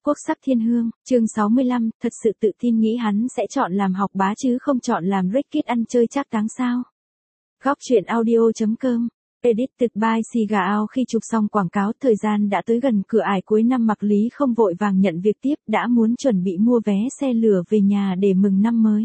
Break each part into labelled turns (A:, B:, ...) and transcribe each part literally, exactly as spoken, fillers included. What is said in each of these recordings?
A: quốc sắc thiên hương, chương sáu mươi lăm, thật sự tự tin nghĩ hắn sẽ chọn làm học bá chứ không chọn làm Rickit ăn chơi chắc táng sao. Góc truyện audio.com, edited by Sigao. Khi chụp xong quảng cáo, thời gian đã tới gần cửa ải cuối năm, Mạc Lý không vội vàng nhận việc tiếp, đã muốn chuẩn bị mua vé xe lửa về nhà để mừng năm mới.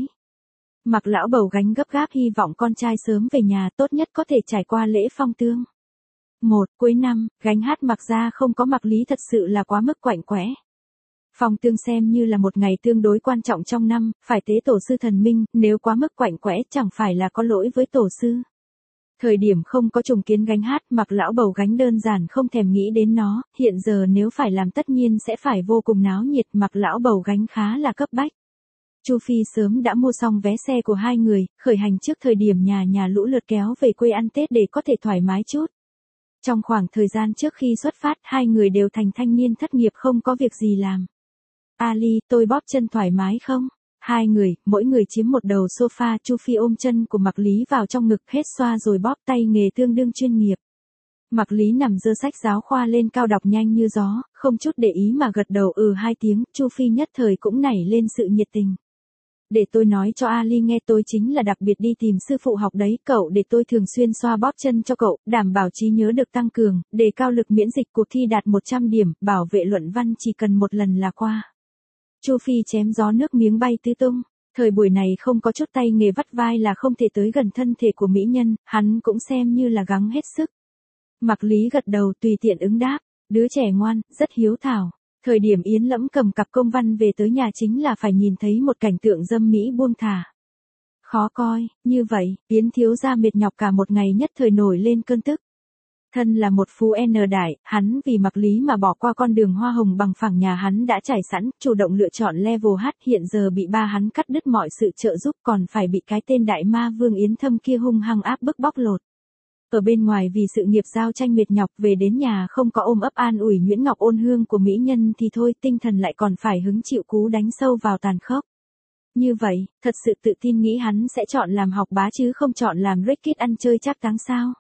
A: Mạc lão bầu gánh gấp gáp hy vọng con trai sớm về nhà, tốt nhất có thể trải qua lễ phong tương. Một, cuối năm, gánh hát Mạc gia không có Mạc Lý thật sự là quá mức quạnh quẽ. Phong tương xem như là một ngày tương đối quan trọng trong năm, phải tế tổ sư thần minh, nếu quá mức quạnh quẽ chẳng phải là có lỗi với tổ sư. Thời điểm không có trùng kiến gánh hát, Mạc lão bầu gánh đơn giản không thèm nghĩ đến nó, hiện giờ nếu phải làm tất nhiên sẽ phải vô cùng náo nhiệt, Mạc lão bầu gánh khá là cấp bách. Chu Phi sớm đã mua xong vé xe của hai người, khởi hành trước thời điểm nhà nhà lũ lượt kéo về quê ăn Tết để có thể thoải mái chút. Trong khoảng thời gian trước khi xuất phát, hai người đều thành thanh niên thất nghiệp không có việc gì làm. Ali, tôi bóp chân thoải mái không? Hai người, mỗi người chiếm một đầu sofa, Chu Phi ôm chân của Mạc Lý vào trong ngực, hết xoa rồi bóp, tay nghề tương đương chuyên nghiệp. Mạc Lý nằm giơ sách giáo khoa lên cao đọc nhanh như gió, không chút để ý mà gật đầu ừ hai tiếng, Chu Phi nhất thời cũng nảy lên sự nhiệt tình. Để tôi nói cho Ali nghe, tôi chính là đặc biệt đi tìm sư phụ học đấy, cậu để tôi thường xuyên xoa bóp chân cho cậu, đảm bảo trí nhớ được tăng cường, đề cao lực miễn dịch, cuộc thi đạt một trăm điểm, bảo vệ luận văn chỉ cần một lần là qua. Chu Phi chém gió nước miếng bay tứ tung, thời buổi này không có chút tay nghề vắt vai là không thể tới gần thân thể của mỹ nhân, hắn cũng xem như là gắng hết sức. Mạc Lý gật đầu tùy tiện ứng đáp, đứa trẻ ngoan, rất hiếu thảo. Thời điểm Yến Lẫm cầm cặp công văn về tới nhà chính là phải nhìn thấy một cảnh tượng dâm mỹ buông thả. Khó coi, như vậy, Yến thiếu gia mệt nhọc cả một ngày nhất thời nổi lên cơn tức. Thân là một phú N đại, hắn vì Mạc Lý mà bỏ qua con đường hoa hồng bằng phẳng nhà hắn đã trải sẵn, chủ động lựa chọn level H, hiện giờ bị ba hắn cắt đứt mọi sự trợ giúp, còn phải bị cái tên đại ma vương Yến Thâm kia hung hăng áp bức bóc lột. Ở bên ngoài vì sự nghiệp giao tranh mệt nhọc, về đến nhà không có ôm ấp an ủi nhuyễn ngọc ôn hương của mỹ nhân thì thôi, tinh thần lại còn phải hứng chịu cú đánh sâu vào tàn khốc. Như vậy, thật sự tự tin nghĩ hắn sẽ chọn làm học bá chứ không chọn làm Rickit ăn chơi chắc táng sao.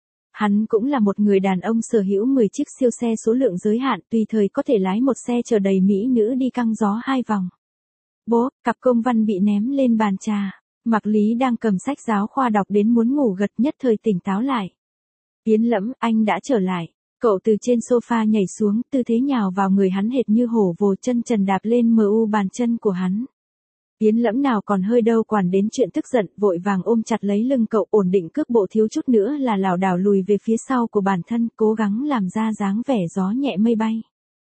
A: Hắn cũng là một người đàn ông sở hữu mười chiếc siêu xe số lượng giới hạn, tùy thời có thể lái một xe chở đầy mỹ nữ đi căng gió hai vòng. Bố, cặp công văn bị ném lên bàn trà. Mạc Lý đang cầm sách giáo khoa đọc đến muốn ngủ gật, nhất thời tỉnh táo lại. Yến Lẫm, anh đã trở lại. Cậu từ trên sofa nhảy xuống, tư thế nhào vào người hắn hệt như hổ vồ, chân trần đạp lên mờ u bàn chân của hắn. Yến Lẫm nào còn hơi đâu quản đến chuyện tức giận, vội vàng ôm chặt lấy lưng cậu, ổn định cước bộ, thiếu chút nữa là lảo đảo lùi về phía sau của bản thân, cố gắng làm ra dáng vẻ gió nhẹ mây bay.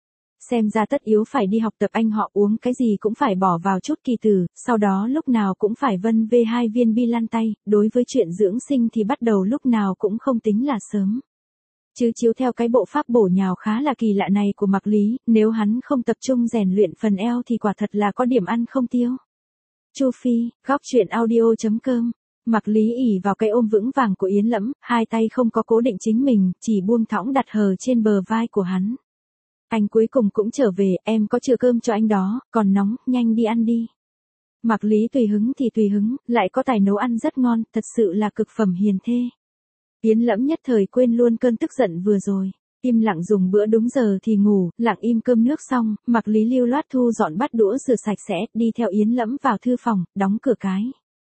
A: Xem ra tất yếu phải đi học tập, anh họ uống cái gì cũng phải bỏ vào chút kỳ tử, sau đó lúc nào cũng phải vân vê hai viên bi lan tay, đối với chuyện dưỡng sinh thì bắt đầu lúc nào cũng không tính là sớm. Chứ chiếu theo cái bộ pháp bổ nhào khá là kỳ lạ này của Mạc Lý, nếu hắn không tập trung rèn luyện phần eo thì quả thật là có điểm ăn không tiêu. Chu Phi, góc truyện audio.com. Mạc Lý ỉ vào cái ôm vững vàng của Yến Lẫm, hai tay không có cố định chính mình, chỉ buông thõng đặt hờ trên bờ vai của hắn. Anh cuối cùng cũng trở về, em có chừa cơm cho anh đó, còn nóng, nhanh đi ăn đi. Mạc Lý tùy hứng thì tùy hứng, lại có tài nấu ăn rất ngon, thật sự là cực phẩm hiền thê. Yến Lẫm nhất thời quên luôn cơn tức giận vừa rồi, im lặng dùng bữa đúng giờ thì ngủ, lặng im cơm nước xong, Mạc Lý lưu loát thu dọn bát đũa rửa sạch sẽ, đi theo Yến Lẫm vào thư phòng, đóng cửa cái.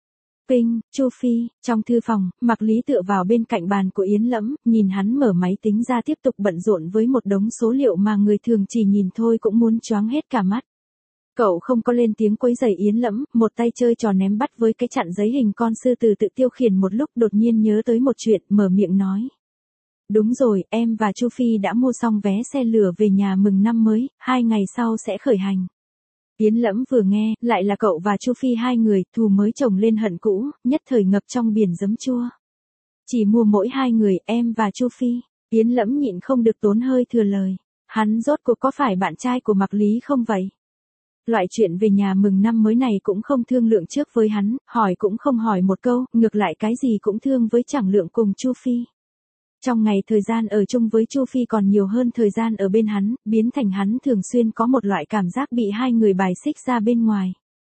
A: Pinh, Chu Phi, trong thư phòng, Mạc Lý tựa vào bên cạnh bàn của Yến Lẫm, nhìn hắn mở máy tính ra tiếp tục bận rộn với một đống số liệu mà người thường chỉ nhìn thôi cũng muốn choáng hết cả mắt. Cậu không có lên tiếng quấy rầy Yến Lẫm, một tay chơi trò ném bắt với cái chặn giấy hình con sư tử tự tiêu khiển, một lúc đột nhiên nhớ tới một chuyện, mở miệng nói. Đúng rồi, em và Chu Phi đã mua xong vé xe lửa về nhà mừng năm mới, hai ngày sau sẽ khởi hành. Yến Lẫm vừa nghe, lại là cậu và Chu Phi hai người, thù mới chồng lên hận cũ, nhất thời ngập trong biển giấm chua. Chỉ mua mỗi hai người, em và Chu Phi. Yến Lẫm nhịn không được tốn hơi thừa lời. Hắn rốt cuộc có phải bạn trai của Mạc Lý không vậy? Loại chuyện về nhà mừng năm mới này cũng không thương lượng trước với hắn, hỏi cũng không hỏi một câu, ngược lại cái gì cũng thương với chẳng lượng cùng Chu Phi. Trong ngày thời gian ở chung với Chu Phi còn nhiều hơn thời gian ở bên hắn, biến thành hắn thường xuyên có một loại cảm giác bị hai người bài xích ra bên ngoài.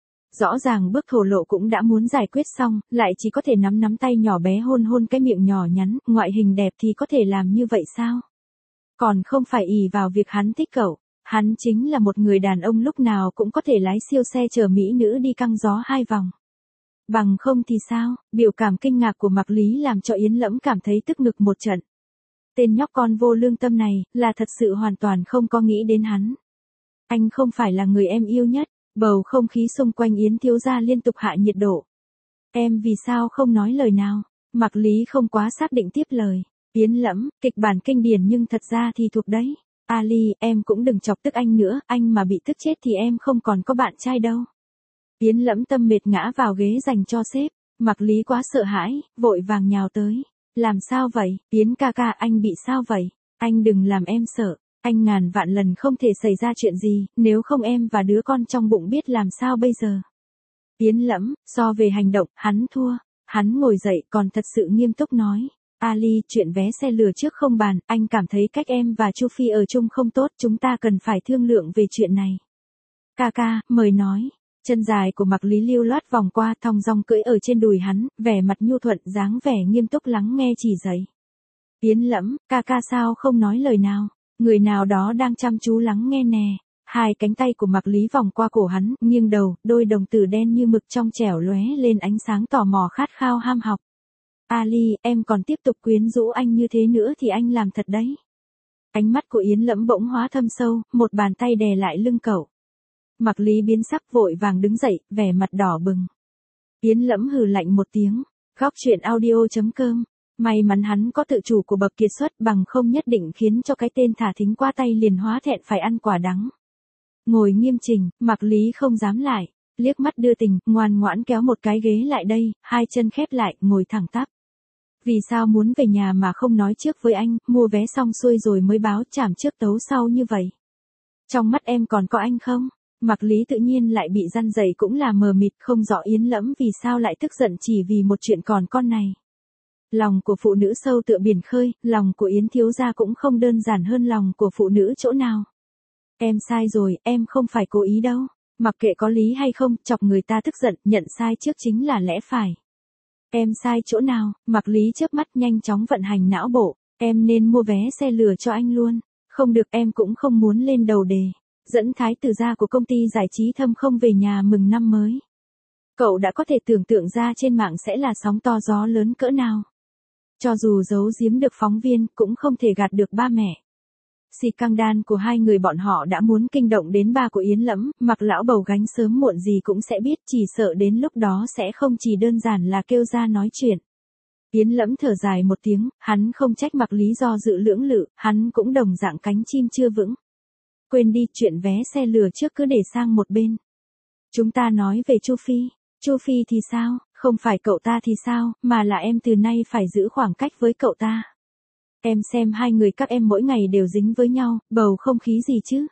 A: Rõ ràng bước thổ lộ cũng đã muốn giải quyết xong, lại chỉ có thể nắm nắm tay nhỏ bé hôn hôn cái miệng nhỏ nhắn, ngoại hình đẹp thì có thể làm như vậy sao? Còn không phải ỷ vào việc hắn thích cậu. Hắn chính là một người đàn ông lúc nào cũng có thể lái siêu xe chở mỹ nữ đi căng gió hai vòng. Bằng không thì sao? Biểu cảm kinh ngạc của Mạc Lý làm cho Yến Lẫm cảm thấy tức ngực một trận. Tên nhóc con vô lương tâm này, là thật sự hoàn toàn không có nghĩ đến hắn. Anh không phải là người em yêu nhất. Bầu không khí xung quanh Yến thiếu gia liên tục hạ nhiệt độ. Em vì sao không nói lời nào? Mạc Lý không quá xác định tiếp lời. Yến Lẫm, kịch bản kinh điển nhưng thật ra thì thuộc đấy. Ali, em cũng đừng chọc tức anh nữa, anh mà bị tức chết thì em không còn có bạn trai đâu. Yến Lẫm tâm mệt ngã vào ghế dành cho sếp. Mạc Lý quá sợ hãi, vội vàng nhào tới. Làm sao vậy? Yến ca ca, anh bị sao vậy? Anh đừng làm em sợ. Anh ngàn vạn lần không thể xảy ra chuyện gì, nếu không em và đứa con trong bụng biết làm sao bây giờ. Yến Lẫm, so về hành động, hắn thua. Hắn ngồi dậy còn thật sự nghiêm túc nói. Ali, chuyện vé xe lửa trước không bàn, anh cảm thấy cách em và Chu Phi ở chung không tốt, chúng ta cần phải thương lượng về chuyện này. Ca ca, mời nói. Chân dài của Mạc Lý lưu loát vòng qua, thong dong cưỡi ở trên đùi hắn, vẻ mặt nhu thuận, dáng vẻ nghiêm túc lắng nghe chỉ dạy. Yến Lẫm, ca ca sao không nói lời nào? Người nào đó đang chăm chú lắng nghe nè. Hai cánh tay của Mạc Lý vòng qua cổ hắn, nghiêng đầu, đôi đồng tử đen như mực trong trẻo lóe lên ánh sáng tò mò khát khao ham học. Ali, em còn tiếp tục quyến rũ anh như thế nữa thì anh làm thật đấy. Ánh mắt của Yến Lẫm bỗng hóa thâm sâu, một bàn tay đè lại lưng cậu. Mạc Lý biến sắc vội vàng đứng dậy, vẻ mặt đỏ bừng. Yến Lẫm hừ lạnh một tiếng. Góc truyện audio chấm com. May mắn hắn có tự chủ của bậc kiệt xuất, bằng không nhất định khiến cho cái tên thả thính qua tay liền hóa thẹn phải ăn quả đắng. Ngồi nghiêm chỉnh, Mạc Lý không dám lại, liếc mắt đưa tình, ngoan ngoãn kéo một cái ghế lại đây, hai chân khép lại, ngồi thẳng tắp. Vì sao muốn về nhà mà không nói trước với anh, mua vé xong xuôi rồi mới báo, chảm trước tấu sau như vậy? Trong mắt em còn có anh không? Mạc Lý tự nhiên lại bị răn dày cũng là mờ mịt, không rõ Yến Lẫm vì sao lại tức giận chỉ vì một chuyện còn con này. Lòng của phụ nữ sâu tựa biển khơi, lòng của Yến thiếu gia cũng không đơn giản hơn lòng của phụ nữ chỗ nào. Em sai rồi, em không phải cố ý đâu. Mặc kệ có lý hay không, chọc người ta tức giận, nhận sai trước chính là lẽ phải. Em sai chỗ nào? Mạc Lý chớp mắt nhanh chóng vận hành não bộ. Em nên mua vé xe lửa cho anh luôn. Không được, em cũng không muốn lên đầu đề. Dẫn thái tử gia của công ty giải trí Thâm Không về nhà mừng năm mới. Cậu đã có thể tưởng tượng ra trên mạng sẽ là sóng to gió lớn cỡ nào. Cho dù giấu giếm được phóng viên, cũng không thể gạt được ba mẹ. Xì căng đan của hai người bọn họ đã muốn kinh động đến ba của Yến Lẫm, Mạc lão bầu gánh sớm muộn gì cũng sẽ biết, chỉ sợ đến lúc đó sẽ không chỉ đơn giản là kêu ra nói chuyện. Yến Lẫm thở dài một tiếng, hắn không trách Mạc Lý do dự lưỡng lự, hắn cũng đồng dạng cánh chim chưa vững. Quên đi, chuyện vé xe lửa trước cứ để sang một bên. Chúng ta nói về Chu Phi. Chu Phi thì sao? Không phải cậu ta thì sao, mà là em từ nay phải giữ khoảng cách với cậu ta. Em xem hai người các em mỗi ngày đều dính với nhau, bầu không khí gì chứ?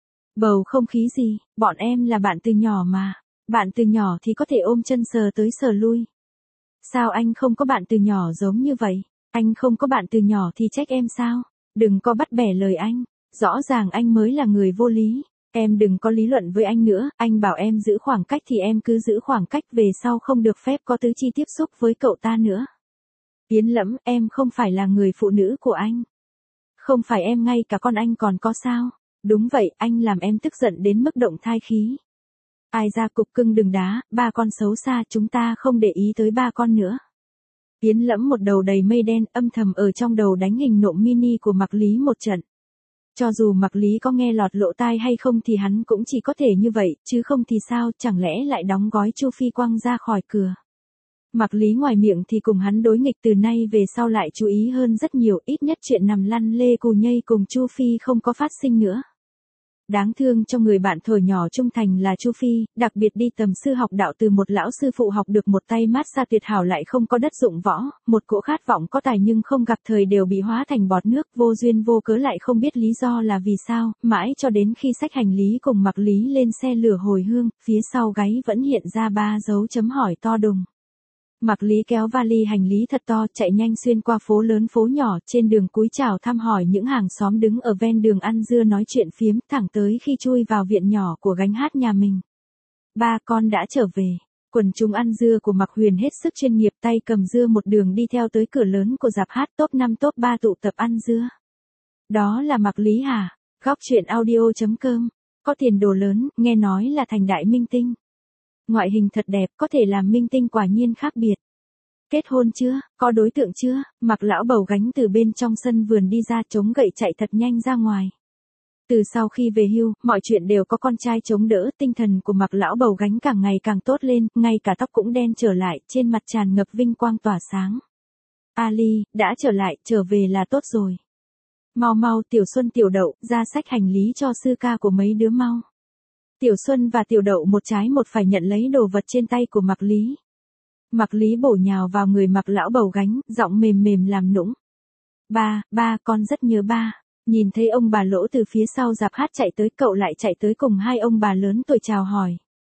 A: Bầu không khí gì, bọn em là bạn từ nhỏ mà. Bạn từ nhỏ thì có thể ôm chân sờ tới sờ lui. Sao anh không có bạn từ nhỏ giống như vậy? Anh không có bạn từ nhỏ thì trách em sao? Đừng có bắt bẻ lời anh. Rõ ràng anh mới là người vô lý. Em đừng có lý luận với anh nữa, anh bảo em giữ khoảng cách thì em cứ giữ khoảng cách, về sau không được phép có tứ chi tiếp xúc với cậu ta nữa. Yến Lẫm, em không phải là người phụ nữ của anh. Không phải em, ngay cả con anh còn có sao? Đúng vậy, anh làm em tức giận đến mức động thai khí. Ai ra cục cưng đừng đá, ba con xấu xa, chúng ta không để ý tới ba con nữa. Yến Lẫm một đầu đầy mây đen, âm thầm ở trong đầu đánh hình nộm mini của Mạc Lý một trận. Cho dù Mạc Lý có nghe lọt lỗ tai hay không thì hắn cũng chỉ có thể như vậy, chứ không thì sao, chẳng lẽ lại đóng gói Chu Phi quăng ra khỏi cửa. Mạc Lý ngoài miệng thì cùng hắn đối nghịch, từ nay về sau lại chú ý hơn rất nhiều, ít nhất chuyện nằm lăn lê cù nhây cùng Chu Phi không có phát sinh nữa. Đáng thương cho người bạn thời nhỏ trung thành là Chu Phi, đặc biệt đi tầm sư học đạo từ một lão sư phụ học được một tay massage tuyệt hảo lại không có đất dụng võ, một cỗ khát vọng có tài nhưng không gặp thời đều bị hóa thành bọt nước, vô duyên vô cớ lại không biết lý do là vì sao, mãi cho đến khi xách hành lý cùng Mạc Lý lên xe lửa hồi hương, phía sau gáy vẫn hiện ra ba dấu chấm hỏi to đùng. Mạc Lý kéo vali hành lý thật to, chạy nhanh xuyên qua phố lớn phố nhỏ, trên đường cúi chào thăm hỏi những hàng xóm đứng ở ven đường ăn dưa nói chuyện phiếm, thẳng tới khi chui vào viện nhỏ của gánh hát nhà mình. Ba con đã trở về. Quần chúng ăn dưa của Mạc Huyền hết sức chuyên nghiệp, tay cầm dưa một đường đi theo tới cửa lớn của rạp hát, top năm top ba tụ tập ăn dưa. Đó là Mạc Lý hả? Góc truyện audio chấm com. Có tiền đồ lớn, nghe nói là thành đại minh tinh. Ngoại hình thật đẹp, có thể làm minh tinh quả nhiên khác biệt. Kết hôn chưa, có đối tượng chưa? Mặc lão bầu gánh từ bên trong sân vườn đi ra, chống gậy chạy thật nhanh ra ngoài. Từ sau khi về hưu, mọi chuyện đều có con trai chống đỡ, tinh thần của Mặc lão bầu gánh càng ngày càng tốt lên, ngay cả tóc cũng đen trở lại, trên mặt tràn ngập vinh quang tỏa sáng. Ali, đã trở lại, trở về là tốt rồi. Mau mau Tiểu Xuân Tiểu Đậu, ra xách hành lý cho sư ca của mấy đứa mau. Tiểu Xuân và Tiểu Đậu một trái một phải nhận lấy đồ vật trên tay của Mặc Lý. Mặc Lý bổ nhào vào người Mặc lão bầu gánh, giọng mềm mềm làm nũng. Ba, ba, con rất nhớ ba. Nhìn thấy ông bà Lỗ từ phía sau dạp hát chạy tới, cậu lại chạy tới cùng hai ông bà lớn tuổi chào hỏi.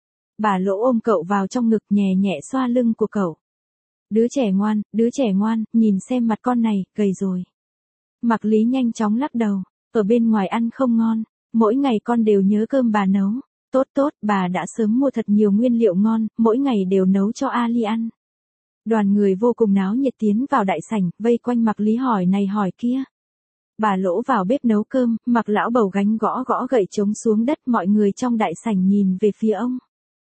A: Bà Lỗ ôm cậu vào trong ngực, nhẹ nhẹ xoa lưng của cậu. Đứa trẻ ngoan, đứa trẻ ngoan, nhìn xem mặt con này, gầy rồi. Mặc Lý nhanh chóng lắc đầu, ở bên ngoài ăn không ngon, mỗi ngày con đều nhớ cơm bà nấu. Tốt tốt, bà đã sớm mua thật nhiều nguyên liệu ngon, mỗi ngày đều nấu cho Ali ăn. Đoàn người vô cùng náo nhiệt tiến vào đại sảnh, vây quanh Mặc Lý hỏi này hỏi kia. Bà Lỗ vào bếp nấu cơm, Mặc lão bầu gánh gõ gõ gậy trống xuống đất, mọi người trong đại sảnh nhìn về phía ông.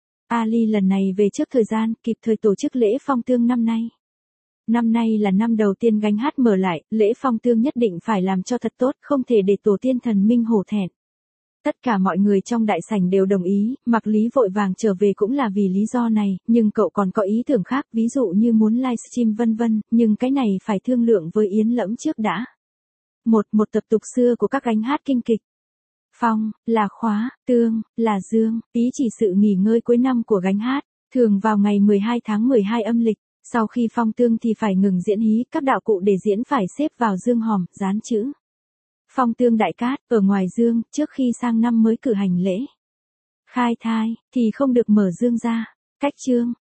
A: Ali lần này về trước thời gian, kịp thời tổ chức lễ phong tương năm nay. Năm nay là năm đầu tiên gánh hát mở lại, lễ phong tương nhất định phải làm cho thật tốt, không thể để tổ tiên thần minh hổ thẹn. Tất cả mọi người trong đại sảnh đều đồng ý, Mặc Lý vội vàng trở về cũng là vì lý do này, nhưng cậu còn có ý tưởng khác, ví dụ như muốn livestream vân vân, nhưng cái này phải thương lượng với Yến Lẫm trước đã. Một, một tập tục xưa của các gánh hát kinh kịch. Phong, là khóa, tương, là dương, ý chỉ sự nghỉ ngơi cuối năm của gánh hát, thường vào ngày mười hai tháng mười hai âm lịch. Sau khi phong tương thì phải ngừng diễn hí, các đạo cụ để diễn phải xếp vào dương hòm, dán chữ. Phong tương đại cát, ở ngoài dương, trước khi sang năm mới cử hành lễ. Khai thai, thì không được mở dương ra. Cách chương,